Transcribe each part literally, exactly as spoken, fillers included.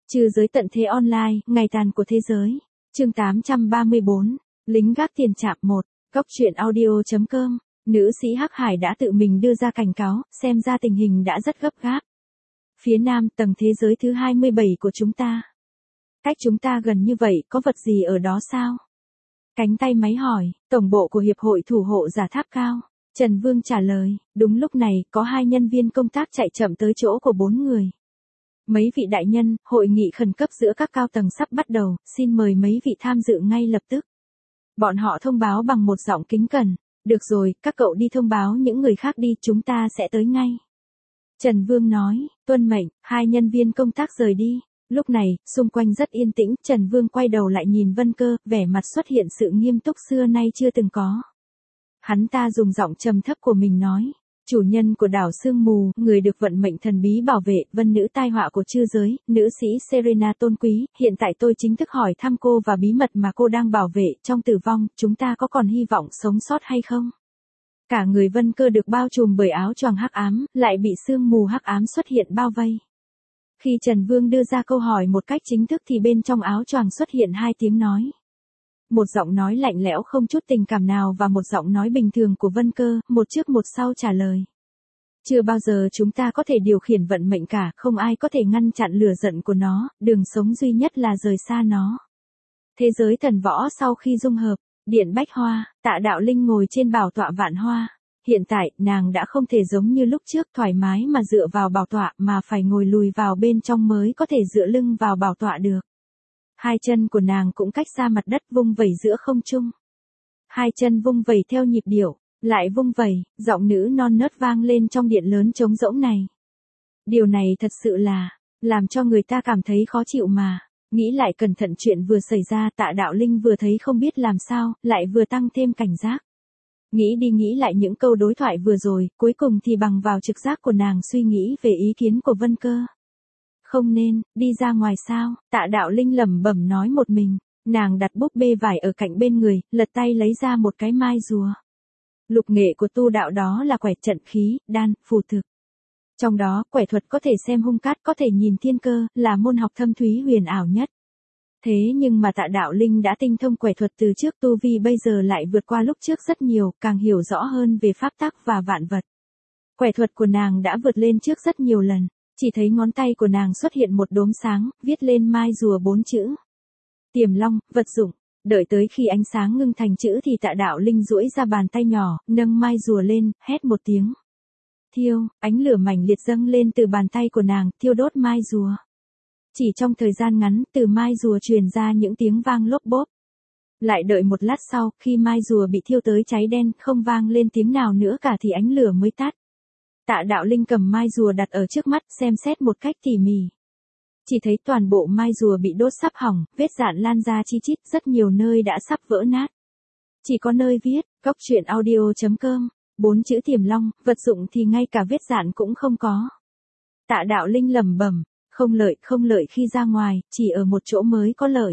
Trừ giới tận thế online, ngày tàn của thế giới. Chương tám trăm ba mươi bốn, lính gác tiền trạm một, góc truyện audio.com. Nữ sĩ Hắc Hải đã tự mình đưa ra cảnh cáo, xem ra tình hình đã rất gấp gáp. Phía nam tầng thế giới thứ hai mươi bảy của chúng ta. Cách chúng ta gần như vậy, có vật gì ở đó sao? Cánh tay máy hỏi, tổng bộ của Hiệp hội Thủ hộ Giả Tháp Cao. Trần Vương trả lời, đúng lúc này, có hai nhân viên công tác chạy chậm tới chỗ của bốn người. Mấy vị đại nhân, hội nghị khẩn cấp giữa các cao tầng sắp bắt đầu, xin mời mấy vị tham dự ngay lập tức. Bọn họ thông báo bằng một giọng kính cẩn, được rồi, các cậu đi thông báo những người khác đi, chúng ta sẽ tới ngay. Trần Vương nói, tuân mệnh, hai nhân viên công tác rời đi. Lúc này, xung quanh rất yên tĩnh, Trần Vương quay đầu lại nhìn Vân Cơ, vẻ mặt xuất hiện sự nghiêm túc xưa nay chưa từng có. Hắn ta dùng giọng trầm thấp của mình nói, chủ nhân của đảo sương mù, người được vận mệnh thần bí bảo vệ, vân nữ tai họa của chư giới, nữ sĩ Serena tôn quý, hiện tại tôi chính thức hỏi thăm cô và bí mật mà cô đang bảo vệ, trong tử vong, chúng ta có còn hy vọng sống sót hay không? Cả người Vân Cơ được bao trùm bởi áo choàng hắc ám, lại bị sương mù hắc ám xuất hiện bao vây. Khi Trần Vương đưa ra câu hỏi một cách chính thức thì bên trong áo choàng xuất hiện hai tiếng nói. Một giọng nói lạnh lẽo không chút tình cảm nào và một giọng nói bình thường của Vân Cơ, một trước một sau trả lời. Chưa bao giờ chúng ta có thể điều khiển vận mệnh cả, không ai có thể ngăn chặn lửa giận của nó, đường sống duy nhất là rời xa nó. Thế giới thần võ sau khi dung hợp, Điện Bách Hoa, Tạ Đạo Linh ngồi trên bảo tọa vạn hoa. Hiện tại, nàng đã không thể giống như lúc trước thoải mái mà dựa vào bảo tọa mà phải ngồi lùi vào bên trong mới có thể dựa lưng vào bảo tọa được. Hai chân của nàng cũng cách xa mặt đất vung vẩy giữa không trung. Hai chân vung vẩy theo nhịp điệu, lại vung vẩy, giọng nữ non nớt vang lên trong điện lớn trống rỗng này. Điều này thật sự là, làm cho người ta cảm thấy khó chịu mà. Nghĩ lại cẩn thận chuyện vừa xảy ra, Tạ Đạo Linh vừa thấy không biết làm sao, lại vừa tăng thêm cảnh giác. Nghĩ đi nghĩ lại những câu đối thoại vừa rồi, cuối cùng thì bằng vào trực giác của nàng suy nghĩ về ý kiến của Vân Cơ. Không nên, đi ra ngoài sao, Tạ Đạo Linh lẩm bẩm nói một mình, nàng đặt búp bê vải ở cạnh bên người, lật tay lấy ra một cái mai rùa. Lục nghệ của tu đạo đó là quẻ trận khí, đan, phù thực. Trong đó, quẻ thuật có thể xem hung cát, có thể nhìn thiên cơ, là môn học thâm thúy huyền ảo nhất. Thế nhưng mà Tạ Đạo Linh đã tinh thông quẻ thuật từ trước, tu vi bây giờ lại vượt qua lúc trước rất nhiều, càng hiểu rõ hơn về pháp tắc và vạn vật. Quẻ thuật của nàng đã vượt lên trước rất nhiều lần, chỉ thấy ngón tay của nàng xuất hiện một đốm sáng, viết lên mai rùa bốn chữ. Tiềm long, vật dụng. Đợi tới khi ánh sáng ngưng thành chữ thì Tạ Đạo Linh duỗi ra bàn tay nhỏ, nâng mai rùa lên, hét một tiếng. Thiêu, ánh lửa mãnh liệt dâng lên từ bàn tay của nàng, thiêu đốt mai rùa. Chỉ trong thời gian ngắn, từ mai rùa truyền ra những tiếng vang lốp bốp. Lại đợi một lát sau, khi mai rùa bị thiêu tới cháy đen, không vang lên tiếng nào nữa cả thì ánh lửa mới tắt. Tạ Đạo Linh cầm mai rùa đặt ở trước mắt, xem xét một cách tỉ mỉ. Chỉ thấy toàn bộ mai rùa bị đốt sắp hỏng, vết rạn lan ra chi chít, rất nhiều nơi đã sắp vỡ nát. Chỉ có nơi viết, góc truyện audio.com, bốn chữ tiềm long, vật dụng thì ngay cả vết rạn cũng không có. Tạ Đạo Linh lẩm bẩm, không lợi, không lợi khi ra ngoài, chỉ ở một chỗ mới có lợi.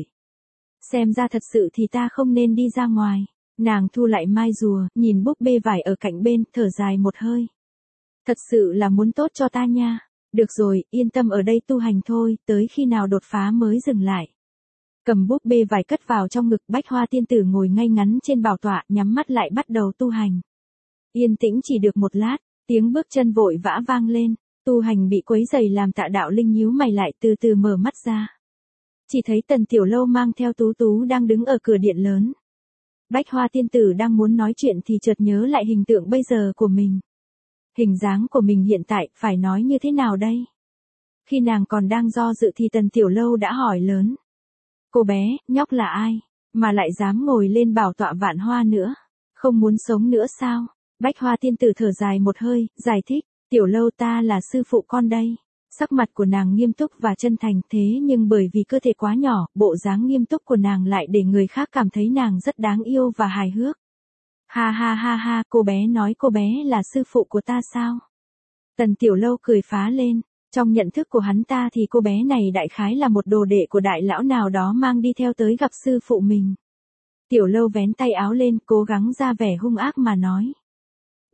Xem ra thật sự thì ta không nên đi ra ngoài. Nàng thu lại mai rùa, nhìn búp bê vải ở cạnh bên, thở dài một hơi. Thật sự là muốn tốt cho ta nha. Được rồi, yên tâm ở đây tu hành thôi, tới khi nào đột phá mới dừng lại. Cầm búp bê vải cất vào trong ngực, Bách Hoa tiên tử ngồi ngay ngắn trên bảo tọa, nhắm mắt lại bắt đầu tu hành. Yên tĩnh chỉ được một lát, tiếng bước chân vội vã vang lên, tu hành bị quấy rầy làm Tạ Đạo Linh nhíu mày lại, từ từ mở mắt ra. Chỉ thấy Tần Tiểu Lâu mang theo Tú Tú đang đứng ở cửa điện lớn. Bách Hoa tiên tử đang muốn nói chuyện thì chợt nhớ lại hình tượng bây giờ của mình. Hình dáng của mình hiện tại, phải nói như thế nào đây? Khi nàng còn đang do dự thì Tần Tiểu Lâu đã hỏi lớn. Cô bé, nhóc là ai? Mà lại dám ngồi lên bảo tọa vạn hoa nữa? Không muốn sống nữa sao? Bách Hoa tiên tử thở dài một hơi, giải thích. Tiểu Lâu ta là sư phụ con đây. Sắc mặt của nàng nghiêm túc và chân thành, thế nhưng bởi vì cơ thể quá nhỏ, bộ dáng nghiêm túc của nàng lại để người khác cảm thấy nàng rất đáng yêu và hài hước. Ha ha ha ha, cô bé nói cô bé là sư phụ của ta sao? Tần Tiểu Lâu cười phá lên, trong nhận thức của hắn ta thì cô bé này đại khái là một đồ đệ của đại lão nào đó mang đi theo tới gặp sư phụ mình. Tiểu Lâu vén tay áo lên, cố gắng ra vẻ hung ác mà nói.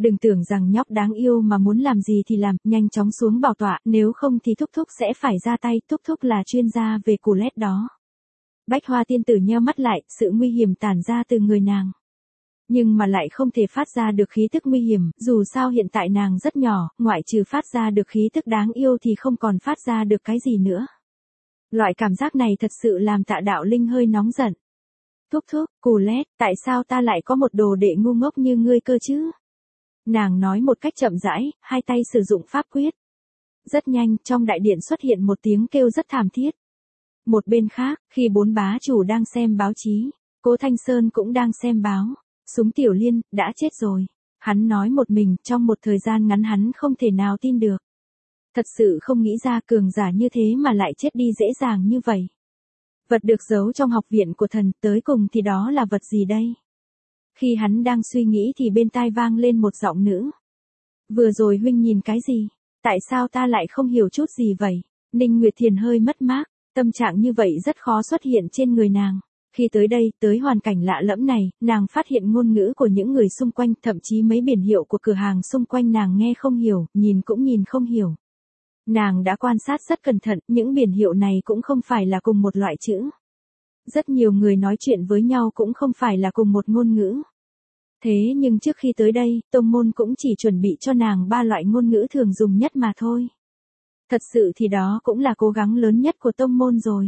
Đừng tưởng rằng nhóc đáng yêu mà muốn làm gì thì làm, nhanh chóng xuống bảo tọa, nếu không thì thúc thúc sẽ phải ra tay, thúc thúc là chuyên gia về củ lét đó. Bách Hoa tiên tử nheo mắt lại, sự nguy hiểm tản ra từ người nàng. Nhưng mà lại không thể phát ra được khí tức nguy hiểm, dù sao hiện tại nàng rất nhỏ, ngoại trừ phát ra được khí tức đáng yêu thì không còn phát ra được cái gì nữa. Loại cảm giác này thật sự làm Tạ Đạo Linh hơi nóng giận. Thúc thúc, củ lét, tại sao ta lại có một đồ đệ ngu ngốc như ngươi cơ chứ? Nàng nói một cách chậm rãi, hai tay sử dụng pháp quyết. Rất nhanh, trong đại điện xuất hiện một tiếng kêu rất thảm thiết. Một bên khác, khi bốn bá chủ đang xem báo chí, Cố Thanh Sơn cũng đang xem báo. Súng Tiểu Liên, đã chết rồi. Hắn nói một mình, trong một thời gian ngắn hắn không thể nào tin được. Thật sự không nghĩ ra cường giả như thế mà lại chết đi dễ dàng như vậy. Vật được giấu trong học viện của thần, tới cùng thì đó là vật gì đây? Khi hắn đang suy nghĩ thì bên tai vang lên một giọng nữ. Vừa rồi huynh nhìn cái gì? Tại sao ta lại không hiểu chút gì vậy? Ninh Nguyệt Thiền hơi mất mát, tâm trạng như vậy rất khó xuất hiện trên người nàng. Khi tới đây, tới hoàn cảnh lạ lẫm này, nàng phát hiện ngôn ngữ của những người xung quanh, thậm chí mấy biển hiệu của cửa hàng xung quanh nàng nghe không hiểu, nhìn cũng nhìn không hiểu. Nàng đã quan sát rất cẩn thận, những biển hiệu này cũng không phải là cùng một loại chữ. Rất nhiều người nói chuyện với nhau cũng không phải là cùng một ngôn ngữ. Thế nhưng trước khi tới đây, tông môn cũng chỉ chuẩn bị cho nàng ba loại ngôn ngữ thường dùng nhất mà thôi. Thật sự thì đó cũng là cố gắng lớn nhất của tông môn rồi.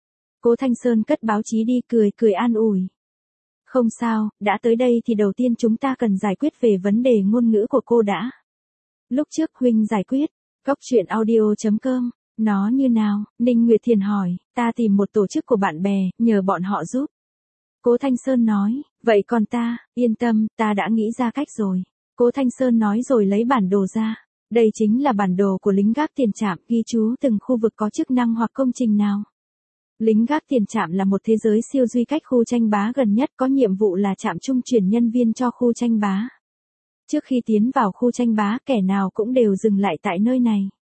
Cố Thanh Sơn cất báo chí đi, cười cười an ủi. Không sao, đã tới đây thì đầu tiên chúng ta cần giải quyết về vấn đề ngôn ngữ của cô đã. Lúc trước huynh giải quyết, Cốc truyện audio chấm com, nó như nào? Ninh Nguyệt Thiền hỏi, ta tìm một tổ chức của bạn bè, nhờ bọn họ giúp. Cố Thanh Sơn nói, vậy còn ta, yên tâm, ta đã nghĩ ra cách rồi. Cố Thanh Sơn nói rồi lấy bản đồ ra. Đây chính là bản đồ của lính gác tiền trạm, ghi chú từng khu vực có chức năng hoặc công trình nào. Lính gác tiền trạm là một thế giới siêu duy cách khu tranh bá gần nhất, có nhiệm vụ là trạm trung chuyển nhân viên cho khu tranh bá. Trước khi tiến vào khu tranh bá, kẻ nào cũng đều dừng lại tại nơi này.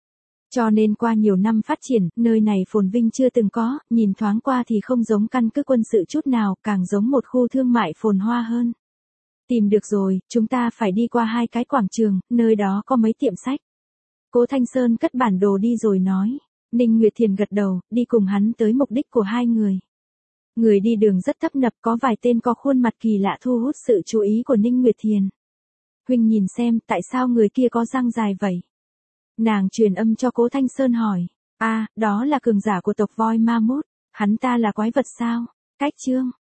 Cho nên qua nhiều năm phát triển, nơi này phồn vinh chưa từng có, nhìn thoáng qua thì không giống căn cứ quân sự chút nào, càng giống một khu thương mại phồn hoa hơn. Tìm được rồi, chúng ta phải đi qua hai cái quảng trường, nơi đó có mấy tiệm sách. Cố Thanh Sơn cất bản đồ đi rồi nói. Ninh Nguyệt Thiền gật đầu, đi cùng hắn tới mục đích của hai người. Người đi đường rất tấp nập, có vài tên có khuôn mặt kỳ lạ thu hút sự chú ý của Ninh Nguyệt Thiền. Huynh nhìn xem, tại sao người kia có răng dài vậy? Nàng truyền âm cho Cố Thanh Sơn hỏi. A, à, đó là cường giả của tộc voi ma mút. Hắn ta là quái vật sao? Cách chương.